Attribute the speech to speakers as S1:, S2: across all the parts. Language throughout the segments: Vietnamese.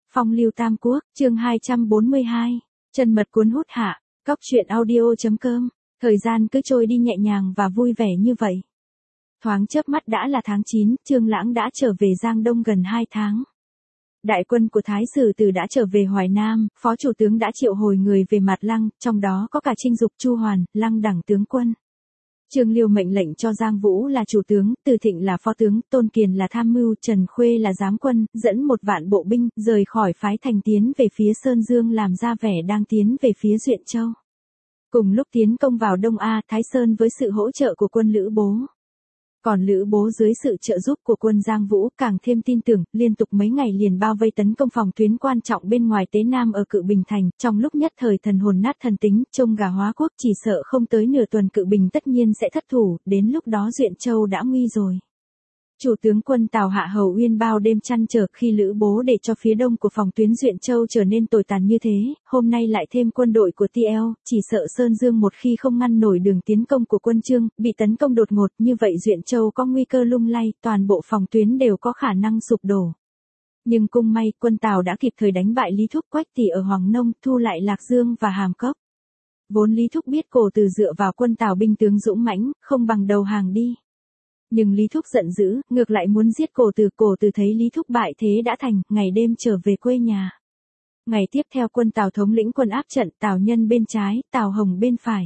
S1: Phong lưu Tam Quốc, chương 242, chân mật cuốn hút hạ, cóc truyện audio.com, thời gian cứ trôi đi nhẹ nhàng và vui vẻ như vậy. Thoáng chớp mắt đã là tháng 9, Trương Lãng đã trở về Giang Đông gần 2 tháng. Đại quân của Thái Sử Từ đã trở về Hoài Nam, Phó Chủ tướng đã triệu hồi người về Mạt Lăng, trong đó có cả Trinh Dục Chu Hoàn, Lăng đẳng tướng quân. Trương Liêu mệnh lệnh cho Giang Vũ là chủ tướng, Từ Thịnh là phó tướng, Tôn Kiền là tham mưu, Trần Khuê là giám quân, dẫn 1 vạn bộ binh, rời khỏi phái Thành tiến về phía Sơn Dương làm ra vẻ đang tiến về phía Duyện Châu. Cùng lúc tiến công vào Đông A, Thái Sơn với sự hỗ trợ của quân Lữ Bố. Còn Lữ Bố dưới sự trợ giúp của quân Giang Vũ càng thêm tin tưởng, liên tục mấy ngày liền bao vây tấn công phòng tuyến quan trọng bên ngoài Tế Nam ở Cự Bình Thành, trong lúc nhất thời thần hồn nát thần tính, trông gà hóa quốc, chỉ sợ không tới nửa tuần Cự Bình tất nhiên sẽ thất thủ, đến lúc đó Duyện Châu đã nguy rồi. Chủ tướng quân Tào Hạ Hầu Uyên bao đêm chăn trở khi Lữ Bố để cho phía đông của phòng tuyến Duyện Châu trở nên tồi tàn như thế, hôm nay lại thêm quân đội của TL, chỉ sợ Sơn Dương một khi không ngăn nổi đường tiến công của quân Trương, bị tấn công đột ngột, như vậy Duyện Châu có nguy cơ lung lay, toàn bộ phòng tuyến đều có khả năng sụp đổ. Nhưng cũng may, quân Tào đã kịp thời đánh bại Lý Thúc Quách Tỷ ở Hoàng Nông, thu lại Lạc Dương và Hàm Cốc. Vốn Lý Thúc biết Cổ Từ dựa vào quân Tào binh tướng dũng mãnh, không bằng đầu hàng đi. Nhưng Lý Thúc giận dữ, ngược lại muốn giết Cổ Từ thấy Lý Thúc bại thế đã thành, ngày đêm trở về quê nhà. Ngày tiếp theo quân Tào thống lĩnh quân áp trận, Tào Nhân bên trái, Tào Hồng bên phải.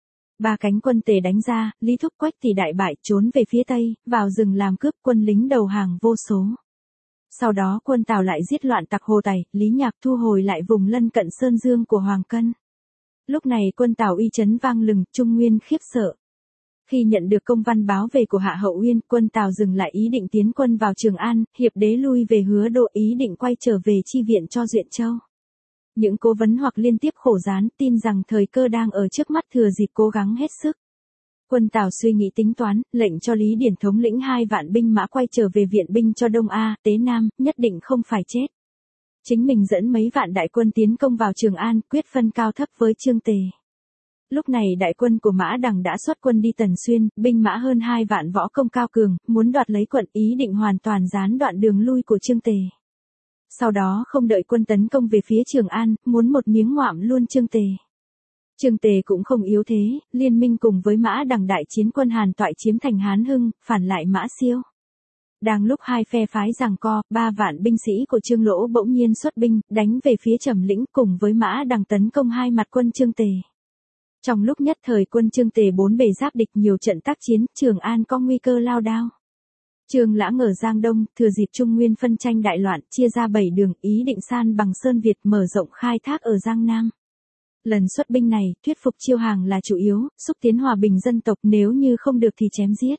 S1: 3 cánh quân tề đánh ra, Lý Thúc Quách thì đại bại trốn về phía tây, vào rừng làm cướp, quân lính đầu hàng vô số. Sau đó quân Tào lại giết loạn tặc Hồ Tày, Lý Nhạc thu hồi lại vùng lân cận Sơn Dương của Hoàng Cân. Lúc này quân Tào uy chấn vang lừng, Trung Nguyên khiếp sợ. Khi nhận được công văn báo về của Hạ Hậu Uyên, quân Tào dừng lại ý định tiến quân vào Trường An, Hiệp Đế lui về Hứa Độ ý định quay trở về chi viện cho Duyện Châu. Những cố vấn hoặc liên tiếp khổ gián tin rằng thời cơ đang ở trước mắt, thừa dịp cố gắng hết sức. Quân Tào suy nghĩ tính toán, lệnh cho Lý Điển thống lĩnh 2 vạn binh mã quay trở về viện binh cho Đông A, Tế Nam, nhất định không phải chết. Chính mình dẫn mấy vạn đại quân tiến công vào Trường An, quyết phân cao thấp với Trương Tề. Lúc này đại quân của Mã Đằng đã xuất quân đi Tần Xuyên, binh mã hơn 2 vạn võ công cao cường, muốn đoạt lấy quận, ý định hoàn toàn gián đoạn đường lui của Trương Tề. Sau đó không đợi quân tấn công về phía Trường An, muốn một miếng ngoạm luôn Trương Tề. Trương Tề cũng không yếu thế, liên minh cùng với Mã Đằng đại chiến quân Hàn Toại chiếm thành Hán Hưng, phản lại Mã Siêu. Đang lúc hai phe phái giằng co, 3 vạn binh sĩ của Trương Lỗ bỗng nhiên xuất binh, đánh về phía Trầm Lĩnh cùng với Mã Đằng tấn công hai mặt quân Trương Tề. Trong lúc nhất thời quân Trương Tề 4 bề giáp địch nhiều trận tác chiến, Trường An có nguy cơ lao đao. Trương Lãng ở Giang Đông, thừa dịp Trung Nguyên phân tranh đại loạn, chia ra 7 đường, ý định san bằng Sơn Việt mở rộng khai thác ở Giang Nam. Lần xuất binh này, thuyết phục Chiêu Hàng là chủ yếu, xúc tiến hòa bình dân tộc, nếu như không được thì chém giết.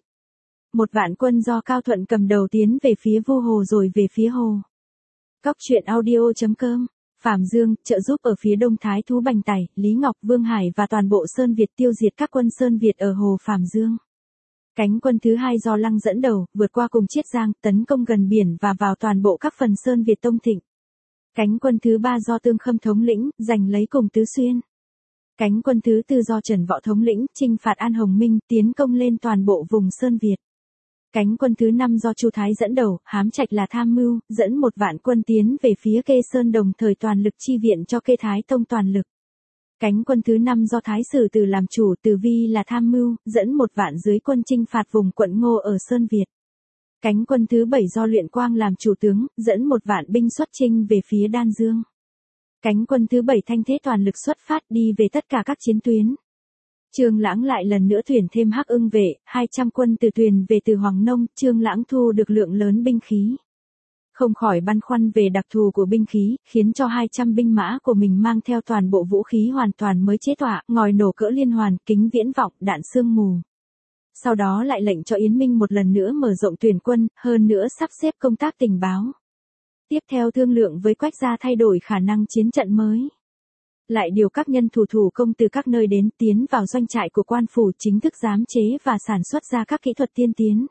S1: 1 vạn quân do Cao Thuận cầm đầu tiến về phía Vô Hồ rồi về phía Hồ. Cóc truyện audio.com, Phạm Dương, trợ giúp ở phía đông Thái Thú Bành Tài, Lý Ngọc, Vương Hải và toàn bộ Sơn Việt tiêu diệt các quân Sơn Việt ở Hồ Phạm Dương. Cánh quân thứ 2 do Lăng dẫn đầu, vượt qua cùng Chiết Giang, tấn công gần biển và vào toàn bộ các phần Sơn Việt Tông Thịnh. Cánh quân thứ 3 do Tương Khâm thống lĩnh, giành lấy cùng Tứ Xuyên. Cánh quân thứ 4 do Trần Võ thống lĩnh, chinh phạt An Hồng Minh, tiến công lên toàn bộ vùng Sơn Việt. Cánh quân thứ 5 do Chu Thái dẫn đầu, Hám Trạch là tham mưu, dẫn 1 vạn quân tiến về phía Kê Sơn đồng thời toàn lực chi viện cho Kê Thái Tông toàn lực. Cánh quân thứ 5 do Thái Sử Từ làm chủ, Từ Vi là tham mưu, dẫn 1 vạn dưới quân chinh phạt vùng quận Ngô ở Sơn Việt. Cánh quân thứ 7 do Luyện Quang làm chủ tướng, dẫn 1 vạn binh xuất chinh về phía Đan Dương. Cánh quân thứ 7 thanh thế toàn lực xuất phát đi về tất cả các chiến tuyến. Trương Lãng lại lần nữa tuyển thêm Hắc Ưng vệ, 200 quân từ thuyền về từ Hoàng Nông, Trương Lãng thu được lượng lớn binh khí. Không khỏi băn khoăn về đặc thù của binh khí, khiến cho 200 binh mã của mình mang theo toàn bộ vũ khí hoàn toàn mới chế tọa, ngòi nổ cỡ liên hoàn, kính viễn vọng, đạn sương mù. Sau đó lại lệnh cho Yến Minh một lần nữa mở rộng tuyển quân, hơn nữa sắp xếp công tác tình báo. Tiếp theo thương lượng với Quách gia thay đổi khả năng chiến trận mới. Lại điều các nhân thủ công từ các nơi đến tiến vào doanh trại của quan phủ chính thức giám chế và sản xuất ra các kỹ thuật tiên tiến.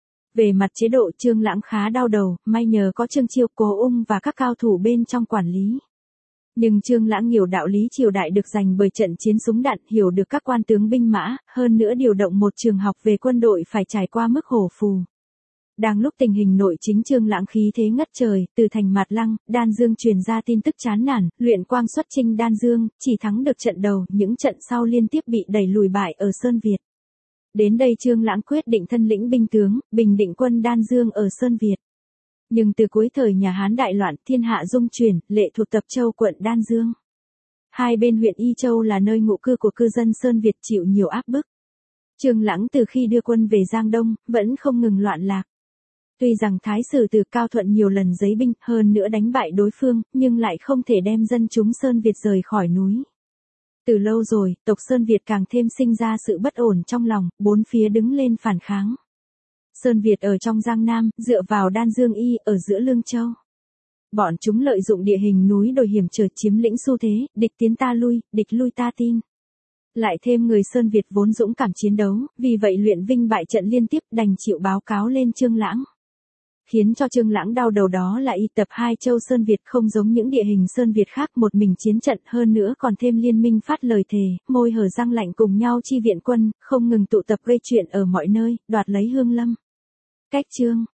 S1: Về mặt chế độ Trương Lãng khá đau đầu, may nhờ có Trương Chiêu, Cố Ung và các cao thủ bên trong quản lý. Nhưng Trương Lãng hiểu đạo lý triều đại được giành bởi trận chiến súng đạn, hiểu được các quan tướng binh mã, hơn nữa điều động một trường học về quân đội phải trải qua mức hổ phù. Đang lúc tình hình nội chính Trương Lãng khí thế ngất trời, từ thành Mạt Lăng, Đan Dương truyền ra tin tức chán nản, Luyện Quang xuất chinh Đan Dương, chỉ thắng được trận đầu, những trận sau liên tiếp bị đẩy lùi bại ở Sơn Việt. Đến đây Trương Lãng quyết định thân lĩnh binh tướng, bình định quân Đan Dương ở Sơn Việt. Nhưng từ cuối thời nhà Hán đại loạn, thiên hạ dung chuyển, lệ thuộc Tập Châu quận Đan Dương. Hai bên huyện Y Châu là nơi ngụ cư của cư dân Sơn Việt chịu nhiều áp bức. Trương Lãng từ khi đưa quân về Giang Đông, vẫn không ngừng loạn lạc. Tuy rằng Thái sử Từ Cao Thuận nhiều lần giấy binh, hơn nữa đánh bại đối phương, nhưng lại không thể đem dân chúng Sơn Việt rời khỏi núi. Từ lâu rồi, tộc Sơn Việt càng thêm sinh ra sự bất ổn trong lòng, bốn phía đứng lên phản kháng. Sơn Việt ở trong Giang Nam, dựa vào Đan Dương Y ở giữa Lương Châu. Bọn chúng lợi dụng địa hình núi đồi hiểm trở chiếm lĩnh xu thế, địch tiến ta lui, địch lui ta tin. Lại thêm người Sơn Việt vốn dũng cảm chiến đấu, vì vậy Luyện Vinh bại trận liên tiếp đành chịu báo cáo lên Trương Lãng. Khiến cho Trương Lãng đau đầu đó là y tập hai châu Sơn Việt không giống những địa hình Sơn Việt khác một mình chiến trận, hơn nữa còn thêm liên minh phát lời thề, môi hở răng lạnh cùng nhau chi viện quân, không ngừng tụ tập gây chuyện ở mọi nơi, đoạt lấy Hương Lâm. Cách Trương